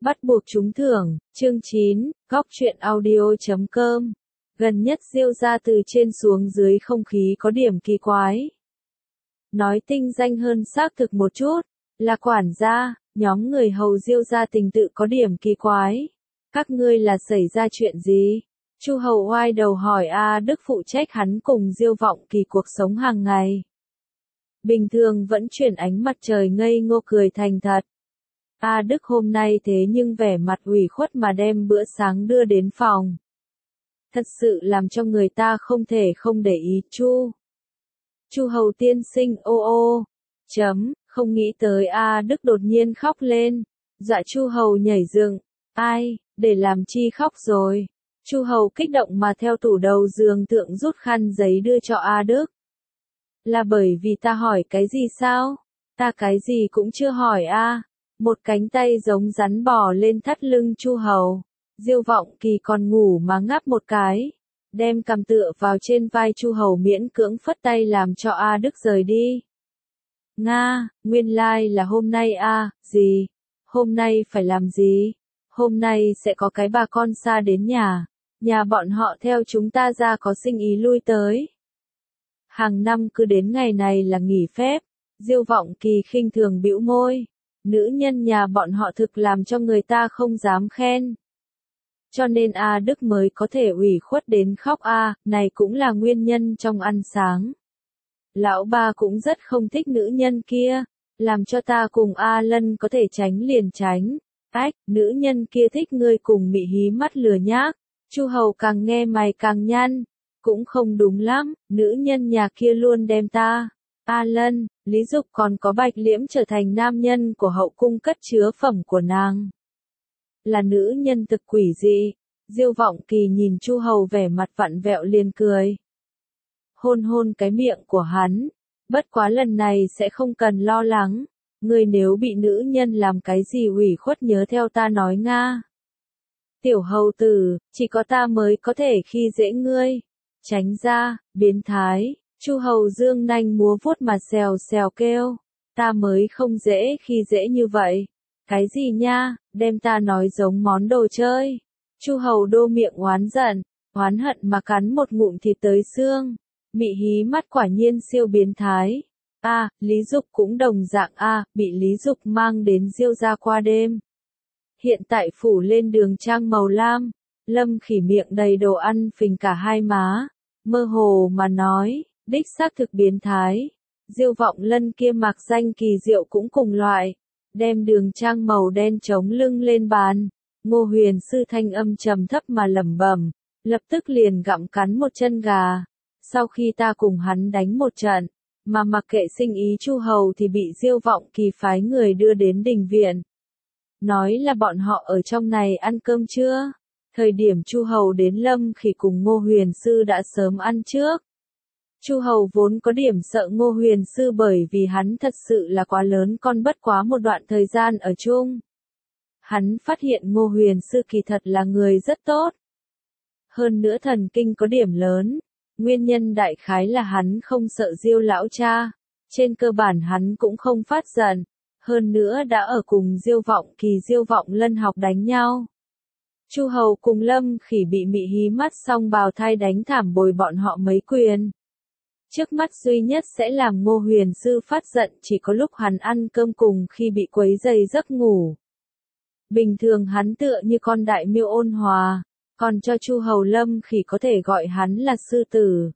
Bắt buộc trúng thưởng, chương 9, góc truyện audio.com. Gần nhất Diêu ra từ trên xuống dưới không khí có điểm kỳ quái. Nói tinh danh hơn xác thực một chút, là quản gia, nhóm người hầu Diêu ra tình tự có điểm kỳ quái. Các ngươi là xảy ra chuyện gì? Chu hầu oai đầu hỏi A Đức phụ trách hắn cùng Diêu Vọng Kỳ cuộc sống hàng ngày. Bình thường vẫn chuyển ánh mặt trời ngây ngô cười thành thật. A Đức hôm nay thế nhưng vẻ mặt ủy khuất mà đem bữa sáng đưa đến phòng. Thật sự làm cho người ta không thể không để ý. Chu hầu tiên sinh không nghĩ tới A Đức đột nhiên khóc lên. Dọa Chu hầu nhảy dựng. Ai, để làm chi khóc rồi? Chu hầu kích động mà theo tủ đầu giường tượng rút khăn giấy đưa cho A Đức. Là bởi vì ta hỏi cái gì sao? Ta cái gì cũng chưa hỏi a. Một cánh tay giống rắn bò lên thắt lưng Chu hầu. Diêu Vọng Kỳ còn ngủ mà ngáp một cái, đem cằm tựa vào trên vai Chu hầu miễn cưỡng phất tay làm cho A Đức rời đi. Nga, nguyên lai là hôm nay a. Gì? Hôm nay phải làm gì? Hôm nay sẽ có cái bà con xa đến nhà bọn họ theo chúng ta ra có sinh ý lui tới. Hàng năm cứ đến ngày này là nghỉ phép. Diêu Vọng Kỳ khinh thường bĩu môi. Nữ nhân nhà bọn họ thực làm cho người ta không dám khen. Cho nên A Đức mới có thể ủy khuất đến khóc a. Này cũng là nguyên nhân trong ăn sáng. Lão ba cũng rất không thích nữ nhân kia, làm cho ta cùng A Lân có thể tránh liền tránh. Ách, nữ nhân kia thích ngươi cùng mị hí mắt lừa nhác. Chu hầu càng nghe mày càng nhăn. Cũng không đúng lắm, nữ nhân nhà kia luôn đem ta, A Lân, Lý Dục còn có Bạch Liễm trở thành nam nhân của hậu cung cất chứa phẩm của nàng. Là nữ nhân thực quỷ dị. Diêu Vọng Kỳ nhìn Chu hầu vẻ mặt vặn vẹo liền cười. Hôn hôn cái miệng của hắn. Bất quá lần này sẽ không cần lo lắng. Ngươi nếu bị nữ nhân làm cái gì ủy khuất nhớ theo ta nói nga. Tiểu hầu tử, chỉ có ta mới có thể khi dễ ngươi. Tránh ra, biến thái. Chu hầu dương nanh múa vuốt mà xèo xèo kêu. Ta mới không dễ khi dễ như vậy. Cái gì nha, đem ta nói giống món đồ chơi. Chu hầu đô miệng oán giận, oán hận mà cắn một ngụm thịt tới xương. Mị hí mắt quả nhiên siêu biến thái. A, Lý Dục cũng đồng dạng a, bị Lý Dục mang đến Diêu gia qua đêm. Hiện tại phủ lên đường trang màu lam. Lâm Khỉ miệng đầy đồ ăn phình cả hai má, mơ hồ mà nói, đích xác thực biến thái. Diêu Vọng Lân kia mặc danh kỳ diệu cũng cùng loại, đem đường trang màu đen chống lưng lên bàn. Ngô Huyền Sư thanh âm trầm thấp mà lẩm bẩm, lập tức liền gặm cắn một chân gà. Sau khi ta cùng hắn đánh một trận, mà mặc kệ sinh ý Chu hầu thì bị Diêu Vọng Kỳ phái người đưa đến đình viện. Nói là bọn họ ở trong này ăn cơm chưa? Thời điểm Chu hầu đến Lâm Khỉ cùng Ngô Huyền Sư đã sớm ăn trước. Chu hầu vốn có điểm sợ Ngô Huyền Sư bởi vì hắn thật sự là quá lớn con bất quá một đoạn thời gian ở chung. Hắn phát hiện Ngô Huyền Sư kỳ thật là người rất tốt. Hơn nữa thần kinh có điểm lớn. Nguyên nhân đại khái là hắn không sợ Diêu lão cha. Trên cơ bản hắn cũng không phát giận. Hơn nữa đã ở cùng Diêu Vọng Kỳ Diêu Vọng Lân học đánh nhau. Chu hầu cùng Lâm Khỉ bị mị hí mắt song bào thai đánh thảm bồi bọn họ mấy quyền. Trước mắt duy nhất sẽ làm Ngô Huyền Sư phát giận chỉ có lúc hắn ăn cơm cùng khi bị quấy rầy giấc ngủ. Bình thường hắn tựa như con đại miêu ôn hòa, còn cho Chu hầu Lâm Khỉ có thể gọi hắn là sư tử.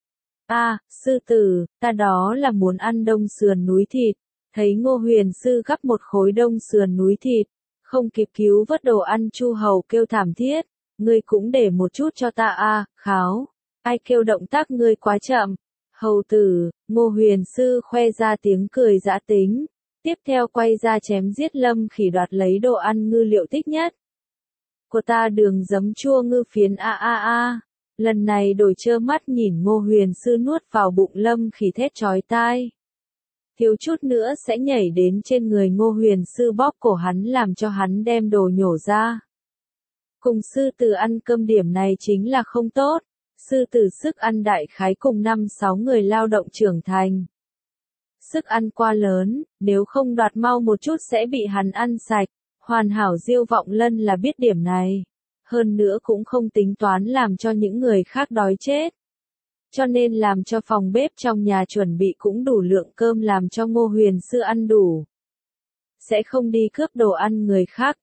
A, sư tử, ta đó là muốn ăn đông sườn núi thịt. Thấy Ngô Huyền Sư gắp một khối đông sườn núi thịt, không kịp cứu vớt đồ ăn Chu hầu kêu thảm thiết, ngươi cũng để một chút cho ta a. Kháo, ai kêu động tác ngươi quá chậm. Hầu tử, Ngô Huyền Sư khoe ra tiếng cười dã tính, tiếp theo quay ra chém giết Lâm Khỉ đoạt lấy đồ ăn ngư liệu thích nhất. Của ta đường giấm chua ngư phiến a. Lần này đổi trơ mắt nhìn Ngô Huyền Sư nuốt vào bụng Lâm Khỉ thét chói tai. Thiếu chút nữa sẽ nhảy đến trên người Ngô Huyền Sư bóp cổ hắn làm cho hắn đem đồ nhổ ra. Cùng sư tử ăn cơm điểm này chính là không tốt. Sư tử sức ăn đại khái cùng 5-6 người lao động trưởng thành. Sức ăn quá lớn, nếu không đoạt mau một chút sẽ bị hắn ăn sạch, Hoàn hảo Diêu Vọng Lân là biết điểm này. Hơn nữa cũng không tính toán làm cho những người khác đói chết. Cho nên làm cho phòng bếp trong nhà chuẩn bị cũng đủ lượng cơm làm cho Ngô Huyền Sư ăn đủ. Sẽ không đi cướp đồ ăn người khác,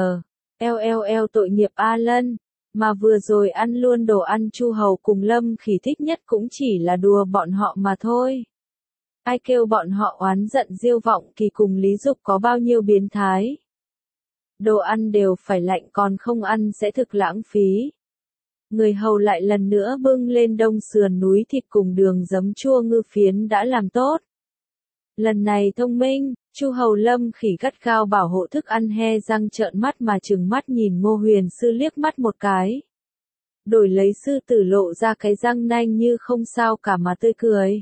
tội nghiệp A Lân. Mà vừa rồi ăn luôn đồ ăn Chu Hầu cùng Lâm Khỉ thích nhất cũng chỉ là đùa bọn họ mà thôi. Ai kêu bọn họ oán giận Diêu Vọng Kỳ cùng Lý Dục có bao nhiêu biến thái. Đồ ăn đều phải lạnh còn không ăn sẽ thực lãng phí. Người hầu lại lần nữa bưng lên đông sườn núi thịt cùng đường giấm chua ngư phiến đã làm tốt. Lần này thông minh, Chu Hầu Lâm Khỉ gắt gao bảo hộ thức ăn he răng trợn mắt mà trừng mắt nhìn Ngô Huyền Sư liếc mắt một cái. Đổi lấy sư tử lộ ra cái răng nanh như không sao cả mà tươi cười.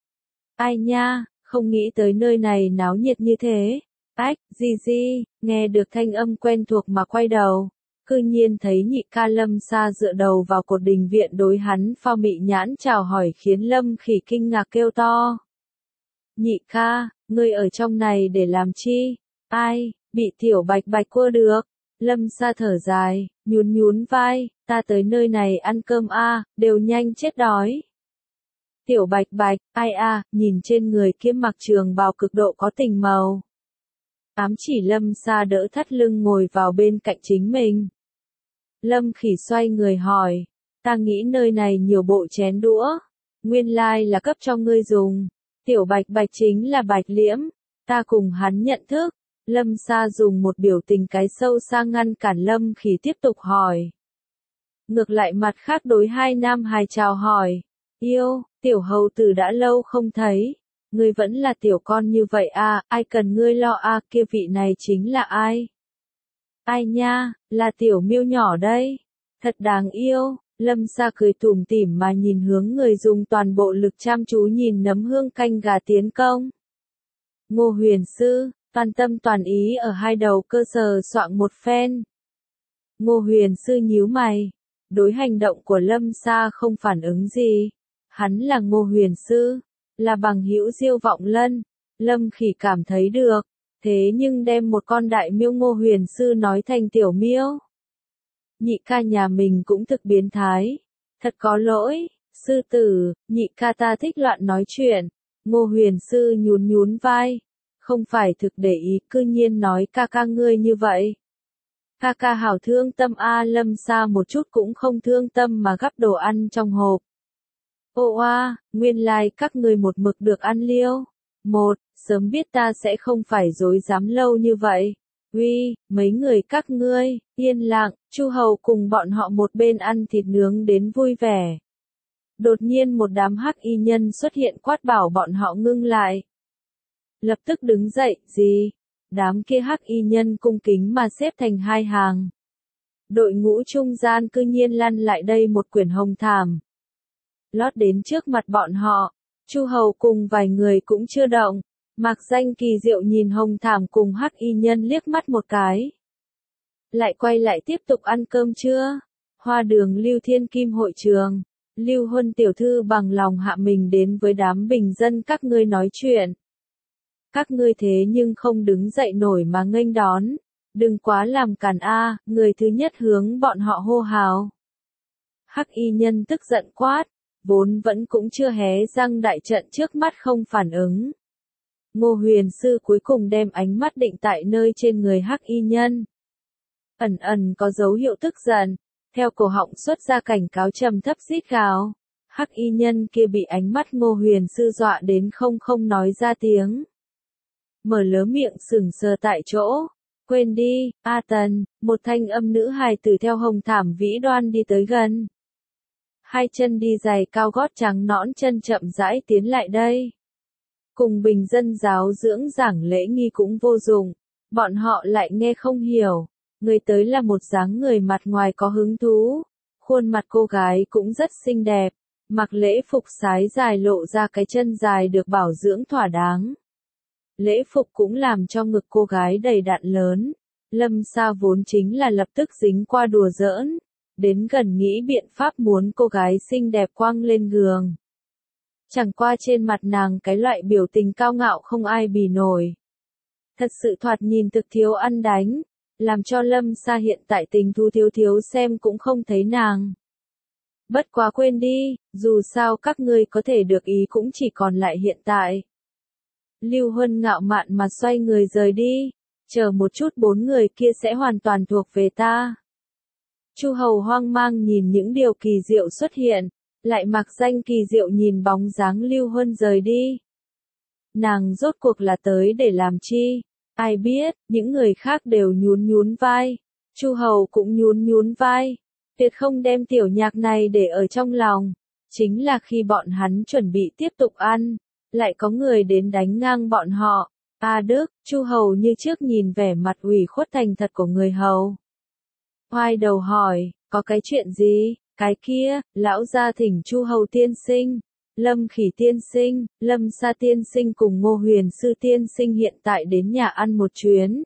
Ai nha, không nghĩ tới nơi này náo nhiệt như thế. Ách, gì, nghe được thanh âm quen thuộc mà quay đầu. Cư nhiên thấy nhị ca Lâm Sa dựa đầu vào cột đình viện đối hắn phao mị nhãn chào hỏi khiến Lâm Khỉ kinh ngạc kêu to. Nhị ca, ngươi ở trong này để làm chi? Ai, bị tiểu bạch bạch cua được. Lâm Sa thở dài, nhún vai, ta tới nơi này ăn cơm đều nhanh chết đói. Tiểu bạch bạch, ai nhìn trên người kiếm mặc trường bào cực độ có tình màu. Ám chỉ Lâm Sa đỡ thắt lưng ngồi vào bên cạnh chính mình. Lâm Khỉ xoay người hỏi, ta nghĩ nơi này nhiều bộ chén đũa, nguyên lai là cấp cho ngươi dùng. Tiểu bạch bạch chính là Bạch Liễm, ta cùng hắn nhận thức. Lâm Sa dùng một biểu tình cái sâu xa ngăn cản Lâm Khỉ tiếp tục hỏi. Ngược lại mặt khác đối hai nam hài chào hỏi, yêu, tiểu hầu tử đã lâu không thấy, ngươi vẫn là tiểu con như vậy ai cần ngươi lo kia vị này chính là ai? Ai nha, là tiểu miêu nhỏ đây, thật đáng yêu. Lâm Sa cười tủm tỉm mà nhìn hướng người dùng toàn bộ lực chăm chú nhìn nấm hương canh gà tiến công. Ngô Huyền Sư, toàn tâm toàn ý ở hai đầu cơ sở soạn một phen. Ngô Huyền Sư nhíu mày, đối hành động của Lâm Sa không phản ứng gì. Hắn là Ngô Huyền Sư, là bằng hữu Diêu Vọng Lân. Lâm Khỉ cảm thấy được, thế nhưng đem một con đại miêu Ngô Huyền Sư nói thành tiểu miêu. Nhị ca nhà mình cũng thực biến thái. Thật có lỗi, sư tử, nhị ca ta thích loạn nói chuyện. Ngô Huyền Sư nhún vai. Không phải thực để ý, cư nhiên nói ca ca ngươi như vậy. Ca ca hảo thương tâm Lâm Sa một chút cũng không thương tâm mà gắp đồ ăn trong hộp. Nguyên lai các ngươi một mực được ăn liêu. Sớm biết ta sẽ không phải dối dám lâu như vậy. Mấy người các ngươi, yên lặng, Chu Hầu cùng bọn họ một bên ăn thịt nướng đến vui vẻ. Đột nhiên một đám hắc y nhân xuất hiện quát bảo bọn họ ngưng lại. Lập tức đứng dậy, đám kia hắc y nhân cung kính mà xếp thành hai hàng. Đội ngũ trung gian cư nhiên lăn lại đây một quyển hồng thảm. Lót đến trước mặt bọn họ, Chu Hầu cùng vài người cũng chưa động. Mạc Danh kỳ diệu nhìn hồng thảm cùng hắc y nhân liếc mắt một cái. Lại quay lại tiếp tục ăn cơm chưa? Hoa đường Lưu Thiên Kim hội trường. Lưu Huân tiểu thư bằng lòng hạ mình đến với đám bình dân các ngươi nói chuyện. Các ngươi thế nhưng không đứng dậy nổi mà nghênh đón. Đừng quá làm càn người thứ nhất hướng bọn họ hô hào. Hắc y nhân tức giận quát, vốn vẫn cũng chưa hé răng đại trận trước mắt không phản ứng. Ngô Huyền Sư cuối cùng đem ánh mắt định tại nơi trên người hắc y nhân. Ẩn có dấu hiệu tức giận, theo cổ họng xuất ra cảnh cáo trầm thấp rít gào. Hắc y nhân kia bị ánh mắt Ngô Huyền Sư dọa đến không nói ra tiếng. Mở lớn miệng sừng sờ tại chỗ. Quên đi, Tần, một thanh âm nữ hài tử theo hồng thảm vĩ đoan đi tới gần. Hai chân đi giày cao gót trắng nõn chân chậm rãi tiến lại đây. Cùng bình dân giáo dưỡng giảng lễ nghi cũng vô dụng, bọn họ lại nghe không hiểu. Người tới là một dáng người mặt ngoài có hứng thú, khuôn mặt cô gái cũng rất xinh đẹp, mặc lễ phục sái dài lộ ra cái chân dài được bảo dưỡng thỏa đáng. Lễ phục cũng làm cho ngực cô gái đầy đặn lớn. Lâm Sa vốn chính là lập tức dính qua đùa giỡn, đến gần nghĩ biện pháp muốn cô gái xinh đẹp quăng lên giường. Chẳng qua trên mặt nàng cái loại biểu tình cao ngạo không ai bì nổi. Thật sự thoạt nhìn thực thiếu ăn đánh, làm cho Lâm Sa hiện tại tình Thu Thiếu Thiếu xem cũng không thấy nàng. Bất quá quên đi, dù sao các ngươi có thể được ý cũng chỉ còn lại hiện tại. Lưu Huân ngạo mạn mà xoay người rời đi, chờ một chút 4 người kia sẽ hoàn toàn thuộc về ta. Chu Hầu hoang mang nhìn những điều kỳ diệu xuất hiện, lại mặc danh kỳ diệu nhìn bóng dáng Lưu Huân rời đi. Nàng rốt cuộc là tới để làm chi? Ai biết, những người khác đều nhún nhún vai. Chu Hầu cũng nhún nhún vai. Tuyệt không đem tiểu nhạc này để ở trong lòng. Chính là khi bọn hắn chuẩn bị tiếp tục ăn, lại có người đến đánh ngang bọn họ. A Đức, Chu Hầu như trước nhìn vẻ mặt ủy khuất thành thật của người hầu. Oai đầu hỏi, có cái chuyện gì? Cái kia, lão gia thỉnh Chu Hầu tiên sinh, Lâm Khỉ tiên sinh, Lâm Sa tiên sinh cùng Ngô Huyền sư tiên sinh hiện tại đến nhà ăn một chuyến.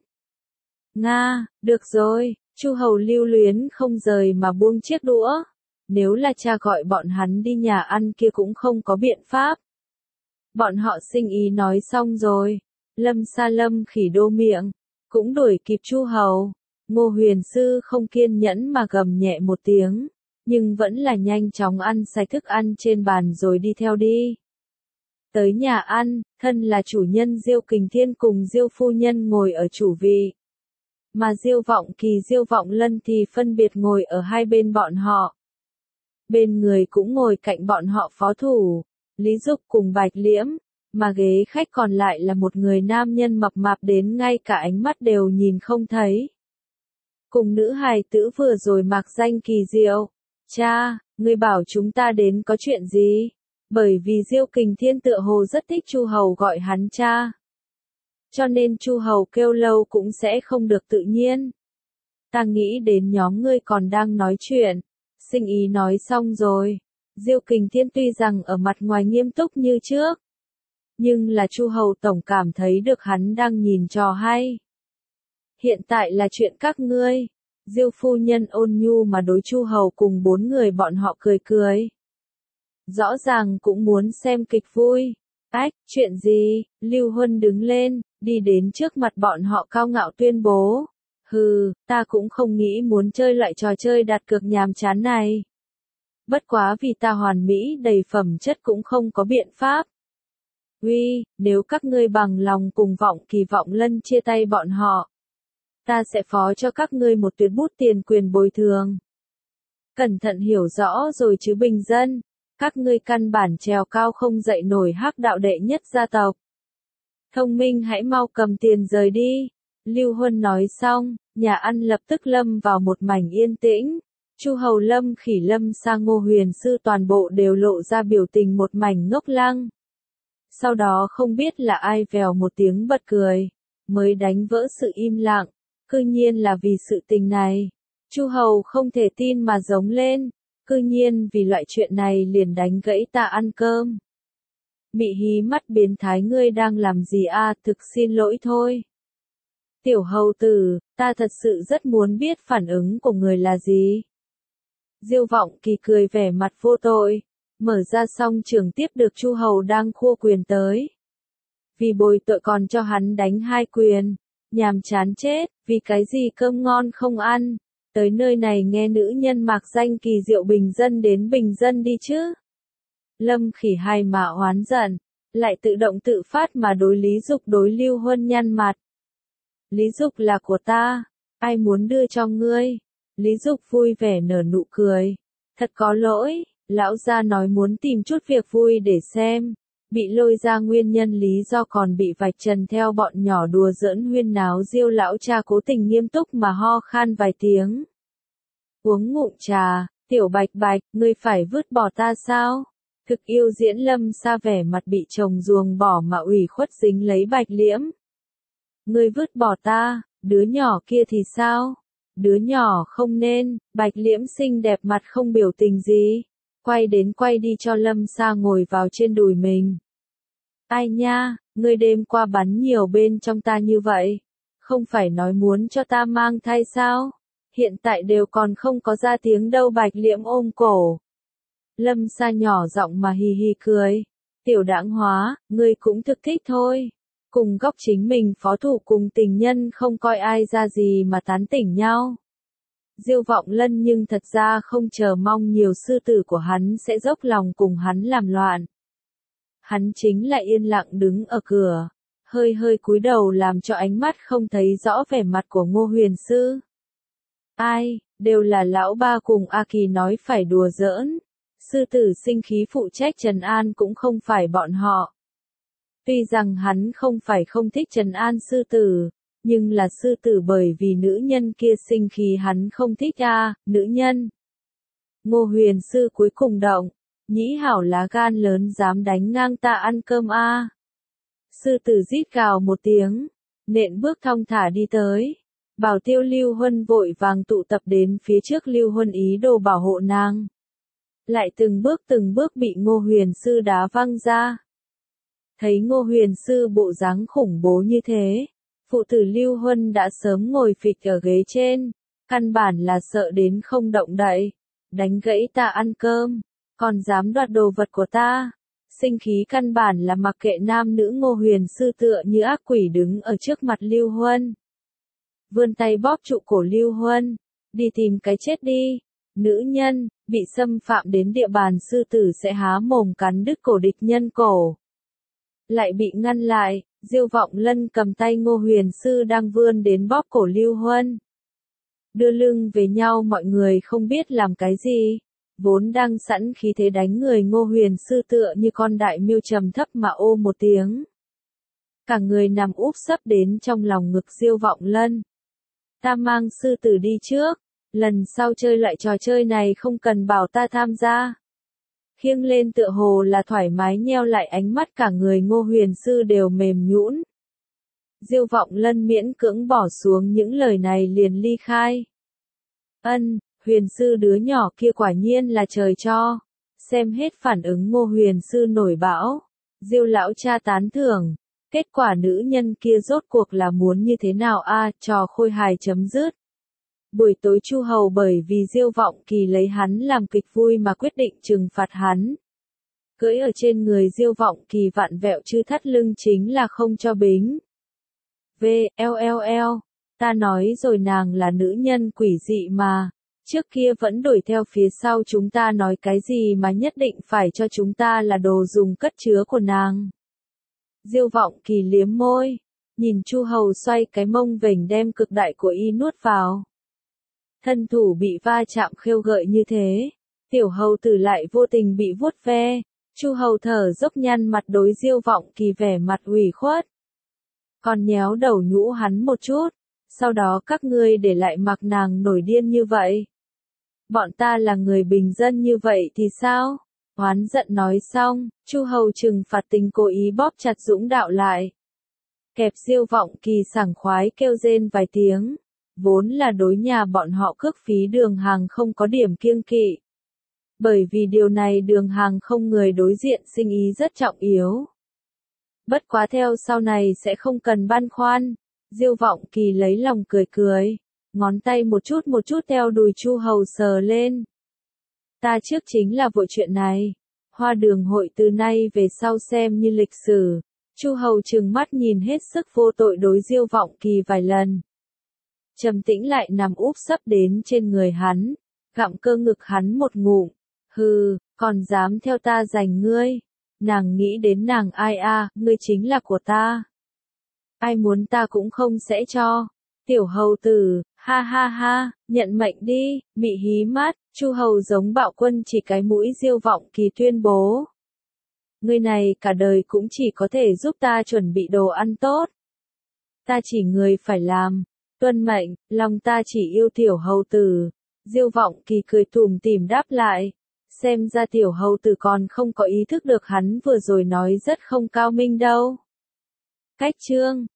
Nga, được rồi, Chu Hầu lưu luyến không rời mà buông chiếc đũa. Nếu là cha gọi bọn hắn đi nhà ăn kia cũng không có biện pháp. Bọn họ sinh ý nói xong rồi. Lâm Sa Lâm Khỉ đô miệng, cũng đuổi kịp Chu Hầu. Ngô Huyền sư không kiên nhẫn mà gầm nhẹ một tiếng, nhưng vẫn là nhanh chóng ăn sạch thức ăn trên bàn rồi đi theo đi. Tới nhà ăn, thân là chủ nhân Diêu Kình Thiên cùng Diêu phu nhân ngồi ở chủ vị. Mà Diêu Vọng Kỳ Diêu Vọng Lân thì phân biệt ngồi ở hai bên bọn họ. Bên người cũng ngồi cạnh bọn họ phó thủ, Lý Dục cùng Bạch Liễm, mà ghế khách còn lại là một người nam nhân mập mạp đến ngay cả ánh mắt đều nhìn không thấy. Cùng nữ hài tử vừa rồi mặc danh kỳ diệu. Cha, ngươi bảo chúng ta đến có chuyện gì? Bởi vì Diêu Kình Thiên tựa hồ rất thích Chu Hầu gọi hắn cha. Cho nên Chu Hầu kêu lâu cũng sẽ không được tự nhiên. Ta nghĩ đến nhóm ngươi còn đang nói chuyện. Sinh ý nói xong rồi. Diêu Kình Thiên tuy rằng ở mặt ngoài nghiêm túc như trước, nhưng là Chu Hầu tổng cảm thấy được hắn đang nhìn trò hay. Hiện tại là chuyện các ngươi. Diêu phu nhân ôn nhu mà đối Chu Hầu cùng 4 người bọn họ cười cười. Rõ ràng cũng muốn xem kịch vui. Ách, chuyện gì? Lưu Huân đứng lên, đi đến trước mặt bọn họ cao ngạo tuyên bố. Hừ, ta cũng không nghĩ muốn chơi loại trò chơi đặt cược nhàm chán này. Bất quá vì ta hoàn mỹ đầy phẩm chất cũng không có biện pháp. Uy, nếu các ngươi bằng lòng cùng Vọng Kỳ Vọng Lân chia tay bọn họ, ta sẽ phó cho các ngươi một tuyệt bút tiền quyền bồi thường. Cẩn thận hiểu rõ rồi chứ bình dân, các ngươi căn bản trèo cao không dậy nổi hắc đạo đệ nhất gia tộc. Thông minh hãy mau cầm tiền rời đi. Lưu Huân nói xong, nhà ăn lập tức lâm vào một mảnh yên tĩnh. Chu Hầu Lâm Khỉ Lâm Sa Ngô Huyền sư toàn bộ đều lộ ra biểu tình một mảnh ngốc lăng. Sau đó không biết là ai vèo một tiếng bật cười, mới đánh vỡ sự im lặng. Cư nhiên là vì sự tình này. Chu Hầu không thể tin mà giống lên. Cư nhiên vì loại chuyện này liền đánh gãy ta ăn cơm. Mị hí mắt biến thái ngươi đang làm gì a? Thực xin lỗi thôi. Tiểu hầu tử, ta thật sự rất muốn biết phản ứng của người là gì. Diêu Vọng Kỳ cười vẻ mặt vô tội, mở ra xong trường tiếp được Chu Hầu đang khua quyền tới. Vì bồi tội còn cho hắn đánh 2 quyền. Nhàm chán chết, vì cái gì cơm ngon không ăn, tới nơi này nghe nữ nhân mặc danh kỳ diệu bình dân đến bình dân đi chứ. Lâm Khỉ hay mà oán giận, lại tự động tự phát mà đối Lý Dục đối Lưu Huân nhăn mặt. Lý Dục là của ta, ai muốn đưa cho ngươi? Lý Dục vui vẻ nở nụ cười. Thật có lỗi, lão gia nói muốn tìm chút việc vui để xem. Bị lôi ra nguyên nhân lý do còn bị vạch trần theo bọn nhỏ đùa giỡn huyên náo. Diêu lão cha cố tình nghiêm túc mà ho khan vài tiếng. Uống ngụm trà, Tiểu Bạch Bạch, ngươi phải vứt bỏ ta sao? Thực yêu diễn Lâm Sa vẻ mặt bị chồng ruồng bỏ mà ủy khuất dính lấy Bạch Liễm. Ngươi vứt bỏ ta, đứa nhỏ kia thì sao? Đứa nhỏ không nên. Bạch Liễm xinh đẹp mặt không biểu tình gì. Quay đi cho Lâm Sa ngồi vào trên đùi mình. Ai nha, ngươi đêm qua bắn nhiều bên trong ta như vậy. Không phải nói muốn cho ta mang thai sao? Hiện tại đều còn không có ra tiếng đâu. Bạch Liễm ôm cổ. Lâm Sa nhỏ giọng mà hì hì cười. Tiểu đãng hóa, ngươi cũng thực thích thôi. cùng góc chính mình phó thủ cùng tình nhân không coi ai ra gì mà tán tỉnh nhau. Diêu Vọng Lân nhưng thật ra không chờ mong nhiều sư tử của hắn sẽ dốc lòng cùng hắn làm loạn. Hắn chính là yên lặng đứng ở cửa, hơi hơi cúi đầu làm cho ánh mắt không thấy rõ vẻ mặt của Ngô Huyền Sư. Ai, đều là lão ba cùng A Kỳ nói phải đùa giỡn. Sư tử sinh khí phụ trách trấn an cũng không phải bọn họ. Tuy rằng hắn không phải không thích trấn an sư tử, nhưng là sư tử bởi vì nữ nhân kia sinh khí hắn không thích nữ nhân. Ngô Huyền Sư cuối cùng động, nhĩ hảo lá gan lớn dám đánh ngang ta ăn cơm Sư tử rít gào một tiếng, nện bước thong thả đi tới. Bảo Tiêu Lưu Huân vội vàng tụ tập đến phía trước Lưu Huân ý đồ bảo hộ nàng. Lại từng bước bị Ngô Huyền Sư đá văng ra. Thấy Ngô Huyền Sư bộ dáng khủng bố như thế, phụ tử Lưu Huân đã sớm ngồi phịch ở ghế trên, căn bản là sợ đến không động đậy, đánh gãy ta ăn cơm, còn dám đoạt đồ vật của ta. Sinh khí căn bản là mặc kệ nam nữ. Ngô Huyền Sư tựa như ác quỷ đứng ở trước mặt Lưu Huân. Vươn tay bóp trụ cổ Lưu Huân, đi tìm cái chết đi. Nữ nhân, bị xâm phạm đến địa bàn sư tử sẽ há mồm cắn đứt cổ địch nhân cổ. Lại bị ngăn lại, Diêu Vọng Lân cầm tay Ngô Huyền Sư đang vươn đến bóp cổ Lưu Huân. Đưa lưng về nhau mọi người không biết làm cái gì. Vốn đang sẵn khí thế đánh người Ngô Huyền Sư tựa như con đại miêu trầm thấp mà ô một tiếng. Cả người nằm úp sấp đến trong lòng ngực Diêu Vọng Lân. Ta mang sư tử đi trước, lần sau chơi lại trò chơi này không cần bảo ta tham gia. Khiêng lên tựa hồ là thoải mái nheo lại ánh mắt cả người Ngô Huyền Sư đều mềm nhũn. Diêu Vọng Lân miễn cưỡng bỏ xuống những lời này liền ly khai. Huyền Sư đứa nhỏ kia quả nhiên là trời cho. Xem hết phản ứng Ngô Huyền Sư nổi bão. Diêu lão cha tán thưởng. Kết quả nữ nhân kia rốt cuộc là muốn như thế nào trò khôi hài chấm dứt. Buổi tối Chu Hầu bởi vì Diêu Vọng Kỳ lấy hắn làm kịch vui mà quyết định trừng phạt hắn. Cưỡi ở trên người Diêu Vọng Kỳ vặn vẹo chư thắt lưng chính là không cho bính. Ta nói rồi nàng là nữ nhân quỷ dị mà. Trước kia vẫn đuổi theo phía sau chúng ta nói cái gì mà nhất định phải cho chúng ta là đồ dùng cất chứa của nàng. Diêu Vọng Kỳ liếm môi, nhìn Chu Hầu xoay cái mông vểnh đem cực đại của y nuốt vào. Thân thủ bị va chạm khêu gợi như thế, tiểu hầu tử lại vô tình bị vuốt ve. Chu Hầu thở dốc nhăn mặt đối Diêu Vọng Kỳ vẻ mặt ủy khuất. Còn nhéo đầu nhũ hắn một chút, sau đó các ngươi để lại mặc nàng nổi điên như vậy. Bọn ta là người bình dân như vậy thì sao? Oán giận nói xong, Chu Hầu trừng phạt tình cố ý bóp chặt Dũng Đạo lại. Kẹp Diêu Vọng Kỳ sảng khoái kêu rên vài tiếng. Vốn là đối nhà bọn họ cước phí đường hàng không có điểm kiêng kỵ. Bởi vì điều này đường hàng không người đối diện sinh ý rất trọng yếu. Bất quá theo sau này sẽ không cần băn khoăn. Diêu Vọng Kỳ lấy lòng cười cười. Ngón tay một chút theo đùi Chu Hầu sờ lên. Ta trước chính là vội chuyện này. Hoa Đường hội từ nay về sau xem như lịch sử. Chu Hầu trừng mắt nhìn hết sức vô tội đối Diêu Vọng Kỳ vài lần. Trầm tĩnh lại nằm úp sấp đến trên người hắn, gặm cơ ngực hắn một ngụm. Hừ, còn dám theo ta giành ngươi. Nàng nghĩ đến nàng ai ngươi chính là của ta. Ai muốn ta cũng không sẽ cho. Tiểu hầu tử, ha ha ha, nhận mệnh đi. Mị hí mắt, Chu Hầu giống bạo quân chỉ cái mũi Diêu Vọng Kỳ tuyên bố. Ngươi này cả đời cũng chỉ có thể giúp ta chuẩn bị đồ ăn tốt. Ta chỉ người phải làm. Tuân mệnh, lòng ta chỉ yêu tiểu hầu tử. Diêu Vọng Kỳ cười tủm tỉm đáp lại. Xem ra tiểu hầu tử còn không có ý thức được hắn vừa rồi nói rất không cao minh đâu. Cách chương